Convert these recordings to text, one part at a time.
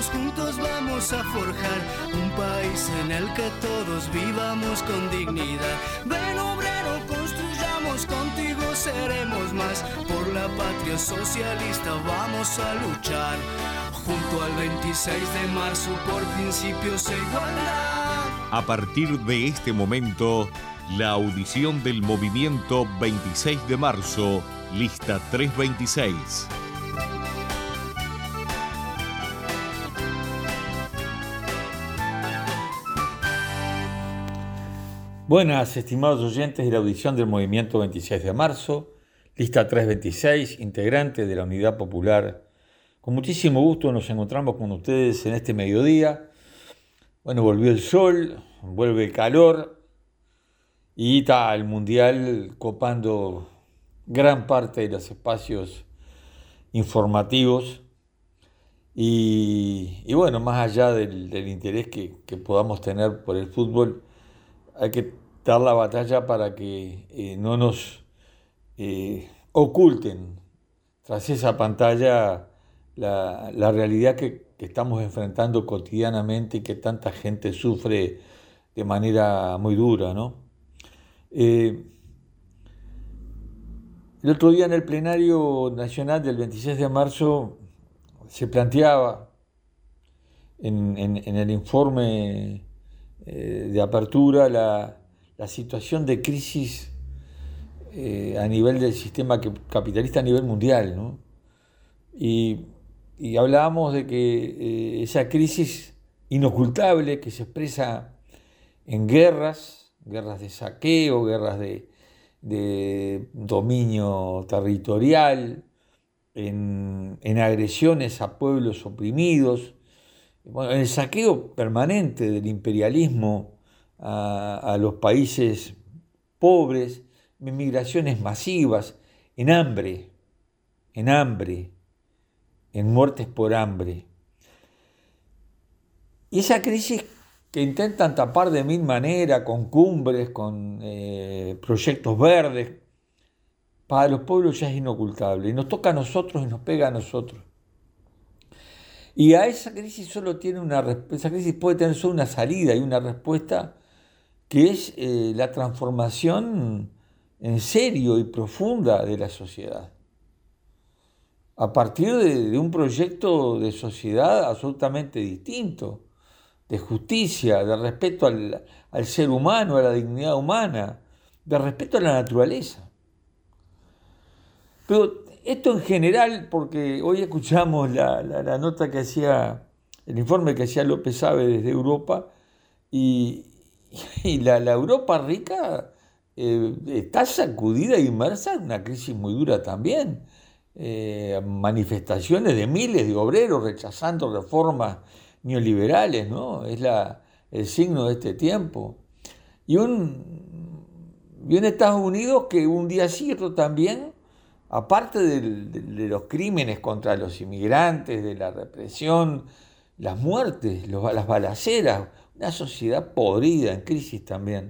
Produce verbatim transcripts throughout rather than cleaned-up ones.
juntos, juntos vamos a forjar un país en el que todos vivamos con dignidad. Ven obrero, construyamos, contigo seremos más. Por la patria socialista vamos a luchar. Junto al veintiséis de marzo por principios e igualdad. A partir de este momento, la audición del movimiento veintiséis de marzo, lista trescientos veintiséis. Buenas, estimados oyentes de la audición del movimiento veintiséis de marzo, lista trescientos veintiséis, integrante de la Unidad Popular. Con muchísimo gusto nos encontramos con ustedes en este mediodía. Bueno, volvió el sol, vuelve el calor y está el Mundial copando gran parte de los espacios informativos. Y, y bueno, más allá del, del interés que, que podamos tener por el fútbol, hay que dar la batalla para que eh, no nos eh, oculten tras esa pantalla la, la realidad que, que estamos enfrentando cotidianamente y que tanta gente sufre de manera muy dura, ¿no? Eh, el otro día en el plenario nacional del veintiséis de marzo se planteaba en, en, en el informe eh, de apertura la, la situación de crisis eh, a nivel del sistema capitalista a nivel mundial, ¿no? Y, y hablábamos de que eh, esa crisis inocultable que se expresa en guerras, guerras de saqueo, guerras de, de dominio territorial, en, en agresiones a pueblos oprimidos, bueno, en el saqueo permanente del imperialismo a, a los países pobres, en migraciones masivas, en hambre, en hambre, en muertes por hambre. Y esa crisis que intentan tapar de mil maneras, con cumbres, con eh, proyectos verdes, para los pueblos ya es inocultable. Y nos toca a nosotros y nos pega a nosotros. Y a esa crisis solo tiene una esa crisis puede tener solo una salida y una respuesta, que es eh, la transformación en serio y profunda de la sociedad. A partir de, de un proyecto de sociedad absolutamente distinto, de justicia, de respeto al, al ser humano, a la dignidad humana, de respeto a la naturaleza. Pero esto en general, porque hoy escuchamos la, la, la nota que hacía, el informe que hacía López Abe desde Europa, y, y la, la Europa rica eh, está sacudida e inmersa en una crisis muy dura también. Eh, manifestaciones de miles de obreros rechazando reformas neoliberales, ¿no? Es la, el signo de este tiempo. Y un, y un Estados Unidos que un día sí, otro también, aparte de, de, de los crímenes contra los inmigrantes, de la represión, las muertes, los, las balaceras, una sociedad podrida, en crisis también.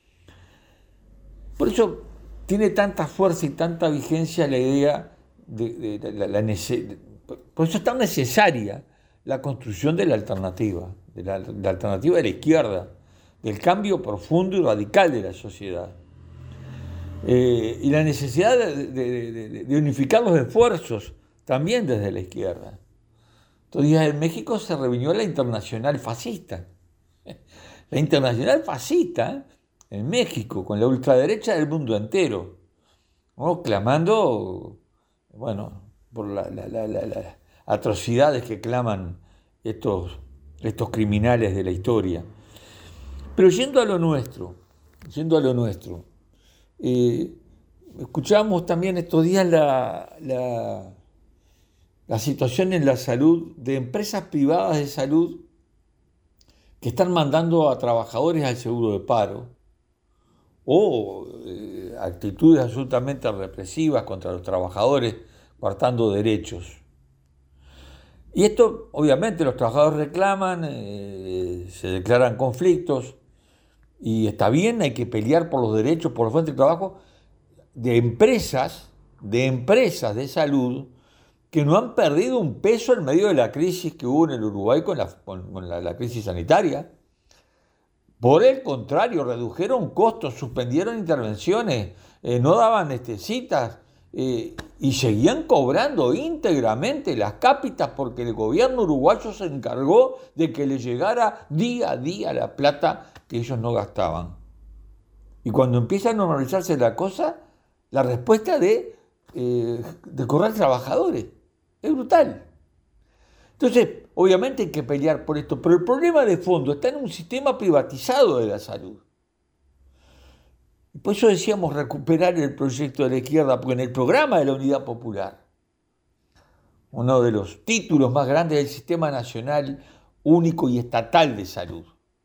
Por eso tiene tanta fuerza y tanta vigencia la idea de, de, de, la, la nece- por eso es tan necesaria la construcción de la alternativa, de la, de la alternativa de la izquierda, del cambio profundo y radical de la sociedad. Eh, y la necesidad de, de, de, de unificar los esfuerzos también desde la izquierda. Entonces en México se reunió la Internacional Fascista. La Internacional Fascista en México, con la ultraderecha del mundo entero, ¿no? Clamando, bueno, por las la, la, la, la atrocidades que claman estos, estos criminales de la historia. Pero yendo a lo nuestro, yendo a lo nuestro, eh, escuchamos también estos días la, la, la situación en la salud de empresas privadas de salud que están mandando a trabajadores al seguro de paro, o eh, actitudes absolutamente represivas contra los trabajadores, coartando derechos. Y esto, obviamente, los trabajadores reclaman, eh, se declaran conflictos, y está bien, hay que pelear por los derechos, por los fuentes de trabajo de empresas, de empresas de salud que no han perdido un peso en medio de la crisis que hubo en el Uruguay con la, con, con la, la crisis sanitaria. Por el contrario, redujeron costos, suspendieron intervenciones, eh, no daban este, citas eh, y seguían cobrando íntegramente las cápitas porque el gobierno uruguayo se encargó de que les llegara día a día la plata que ellos no gastaban. Y cuando empieza a normalizarse la cosa, la respuesta de, eh, de correr trabajadores es brutal. Entonces, obviamente hay que pelear por esto, pero el problema de fondo está en un sistema privatizado de la salud. Y por eso decíamos recuperar el proyecto de la izquierda, porque en el programa de la Unidad Popular, uno de los títulos más grandes del Sistema Nacional Único y Estatal de Salud,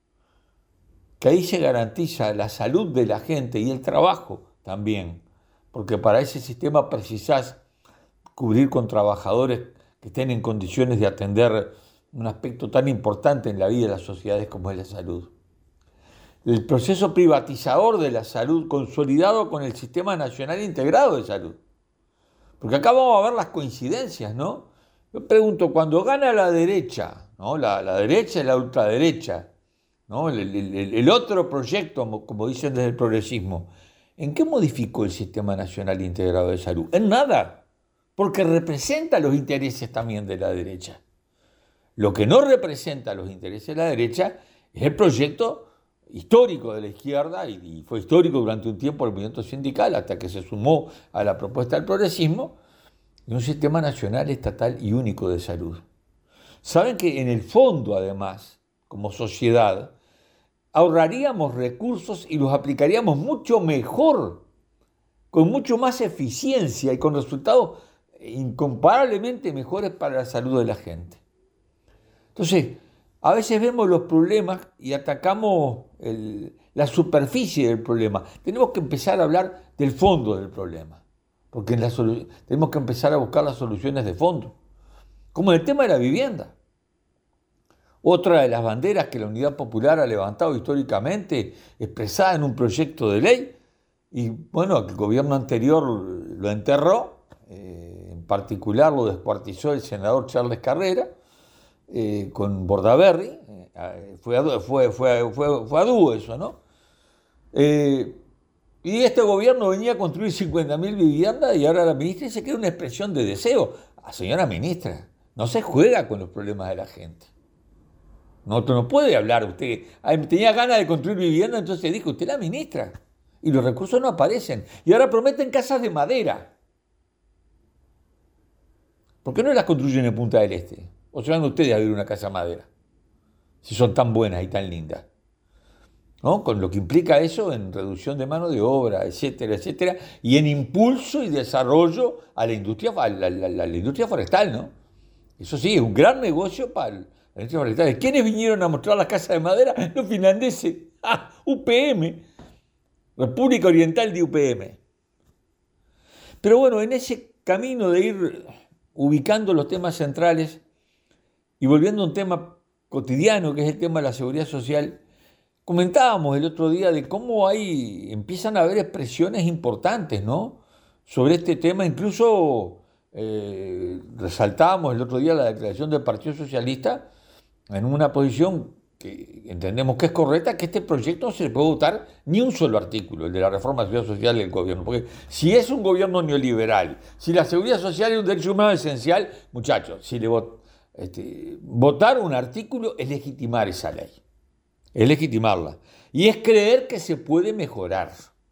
que ahí se garantiza la salud de la gente y el trabajo también, porque para ese sistema precisás cubrir con trabajadores que estén en condiciones de atender un aspecto tan importante en la vida de las sociedades como es la salud. El proceso privatizador de la salud consolidado con el Sistema Nacional Integrado de Salud. Porque acá vamos a ver las coincidencias, ¿no? Yo pregunto, cuando gana la derecha, ¿no? La, la derecha y la ultraderecha, ¿no? El, el, el otro proyecto, como, como dicen desde el progresismo, ¿en qué modificó el Sistema Nacional Integrado de Salud? En nada. Porque representa los intereses también de la derecha. Lo que no representa los intereses de la derecha es el proyecto histórico de la izquierda, y fue histórico durante un tiempo el movimiento sindical, hasta que se sumó a la propuesta del progresismo, de un sistema nacional, estatal y único de salud. Saben que en el fondo, además, como sociedad, ahorraríamos recursos y los aplicaríamos mucho mejor, con mucho más eficiencia y con resultados incomparablemente mejores para la salud de la gente. Entonces, a veces vemos los problemas y atacamos el, la superficie del problema. Tenemos que empezar a hablar del fondo del problema, porque en la solu- tenemos que empezar a buscar las soluciones de fondo, como en el tema de la vivienda. Otra de las banderas que la Unidad Popular ha levantado históricamente, expresada en un proyecto de ley, y bueno, el gobierno anterior lo enterró, eh, en particular lo descuartizó el senador Charles Carrera, eh, con Bordaberry, eh, fue, a, fue, fue, fue, fue a dúo eso, ¿no? Eh, y este gobierno venía a construir cincuenta mil viviendas y ahora la ministra dice que era una expresión de deseo. Ah, señora ministra, no se juega con los problemas de la gente. No, no puede hablar usted. Tenía ganas de construir vivienda, entonces dijo, usted es la ministra. Y los recursos no aparecen. Y ahora prometen casas de madera. ¿Por qué no las construyen en Punta del Este? ¿O se van ustedes a vivir una casa de madera? Si son tan buenas y tan lindas. ¿No? Con lo que implica eso en reducción de mano de obra, etcétera, etcétera. Y en impulso y desarrollo a la industria, a la, la, la, la industria forestal, ¿no? Eso sí, es un gran negocio para la industria forestal. ¿Quiénes vinieron a mostrar las casas de madera? Los finlandeses. ¡Ah! U P M. República Oriental de U P M. Pero bueno, en ese camino de ir ubicando los temas centrales y volviendo a un tema cotidiano, que es el tema de la seguridad social, comentábamos el otro día de cómo hay, empiezan a haber expresiones importantes, ¿no?, sobre este tema. Incluso eh, resaltábamos el otro día la declaración del Partido Socialista en una posición que entendemos que es correcta, que este proyecto no se le puede votar ni un solo artículo, el de la reforma de la seguridad social del gobierno. Porque si es un gobierno neoliberal, si la seguridad social es un derecho humano esencial, muchachos, si le vot, este, votar un artículo es legitimar esa ley, es legitimarla. Y es creer que se puede mejorar.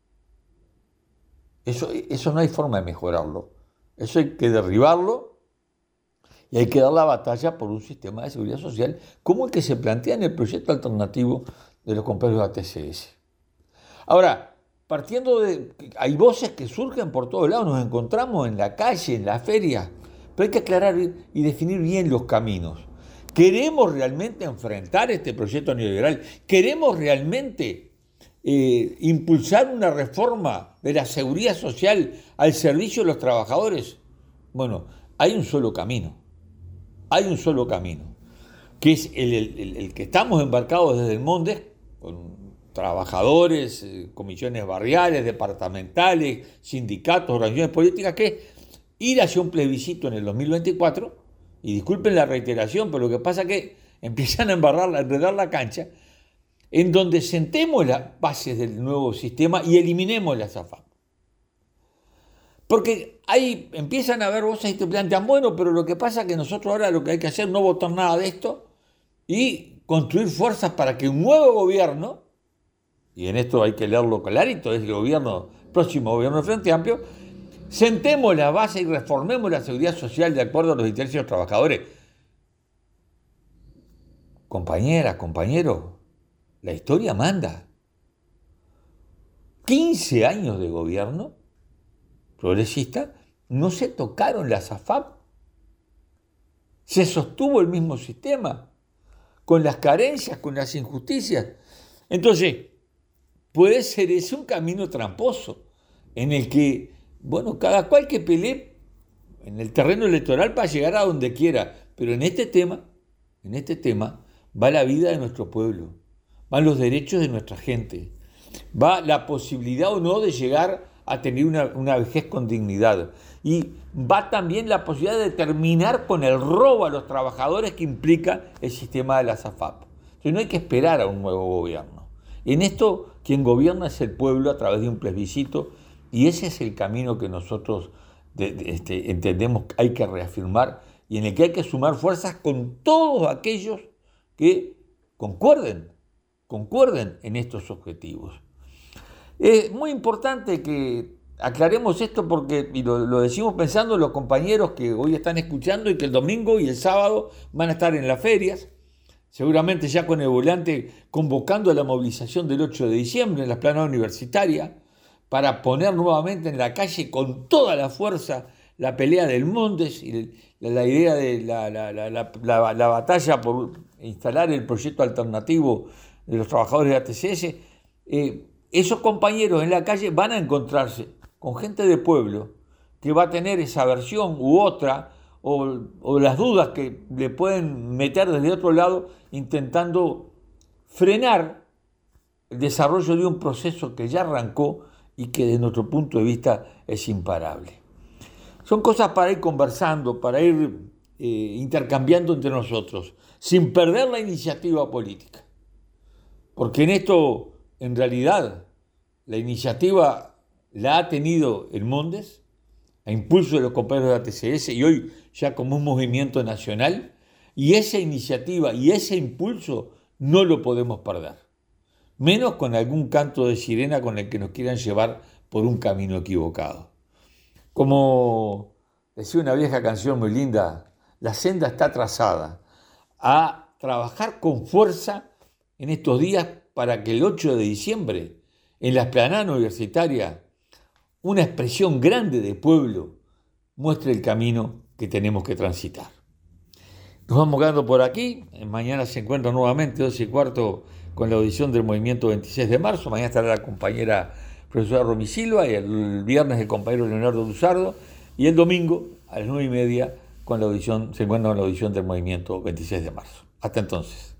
Eso, eso no hay forma de mejorarlo. Eso hay que derribarlo. Y hay que dar la batalla por un sistema de seguridad social como el que se plantea en el proyecto alternativo de los compañeros de A T C S. Ahora, partiendo de... hay voces que surgen por todos lados, nos encontramos en la calle, en la feria, pero hay que aclarar y definir bien los caminos. ¿Queremos realmente enfrentar este proyecto neoliberal? ¿Queremos realmente eh, impulsar una reforma de la seguridad social al servicio de los trabajadores? Bueno, hay un solo camino. Hay un solo camino, que es el, el, el que estamos embarcados desde el Mondes, con trabajadores, comisiones barriales, departamentales, sindicatos, organizaciones políticas, que es ir hacia un plebiscito en el dos mil veinticuatro, y disculpen la reiteración, pero lo que pasa es que empiezan a embarrar, a enredar la cancha, en donde sentemos las bases del nuevo sistema y eliminemos las AFAP. Porque ahí empiezan a haber voces y te plantean, bueno, pero lo que pasa es que nosotros ahora lo que hay que hacer es no votar nada de esto y construir fuerzas para que un nuevo gobierno, y en esto hay que leerlo clarito, es el gobierno, el próximo gobierno del Frente Amplio, sentemos la base y reformemos la seguridad social de acuerdo a los intereses de los trabajadores. Compañeras, compañeros, la historia manda. quince años de gobierno progresista, no se tocaron las AFAP. Se sostuvo el mismo sistema, con las carencias, con las injusticias. Entonces, puede ser ese un camino tramposo, en el que, bueno, cada cual que pelee en el terreno electoral para llegar a donde quiera, pero en este tema, en este tema, va la vida de nuestro pueblo, van los derechos de nuestra gente, va la posibilidad o no de llegar a tener una, una vejez con dignidad, y va también la posibilidad de terminar con el robo a los trabajadores que implica el sistema de las AFAP. Entonces no hay que esperar a un nuevo gobierno. En esto, quien gobierna es el pueblo a través de un plebiscito, y ese es el camino que nosotros de, de, este, entendemos que hay que reafirmar y en el que hay que sumar fuerzas con todos aquellos que concuerden, concuerden en estos objetivos. Es muy importante que aclaremos esto porque, y lo, lo decimos pensando en los compañeros que hoy están escuchando y que el domingo y el sábado van a estar en las ferias, seguramente ya con el volante convocando a la movilización del ocho de diciembre en la explanada universitaria, para poner nuevamente en la calle con toda la fuerza la pelea del Montes y la, la idea de la, la, la, la, la, la batalla por instalar el proyecto alternativo de los trabajadores de A T C S. Eh, esos compañeros en la calle van a encontrarse con gente de pueblo que va a tener esa versión u otra, o, o las dudas que le pueden meter desde otro lado, intentando frenar el desarrollo de un proceso que ya arrancó y que desde nuestro punto de vista es imparable. Son cosas para ir conversando, para ir eh, intercambiando entre nosotros, sin perder la iniciativa política. Porque en esto, en realidad, la iniciativa la ha tenido el Mondes, a impulso de los compañeros de A T C S, y hoy ya como un movimiento nacional, y esa iniciativa y ese impulso no lo podemos perder. Menos con algún canto de sirena con el que nos quieran llevar por un camino equivocado. Como decía una vieja canción muy linda, la senda está trazada a trabajar con fuerza en estos días para que el ocho de diciembre, en la explanada universitaria, una expresión grande de pueblo muestre el camino que tenemos que transitar. Nos vamos quedando por aquí. Mañana se encuentra nuevamente doce y cuarto con la audición del movimiento veintiséis de marzo. Mañana estará la compañera profesora Romy Silva, y el viernes el compañero Leonardo Luzardo, y el domingo a las nueve y media con la audición, se encuentra con la audición del movimiento veintiséis de marzo. Hasta entonces.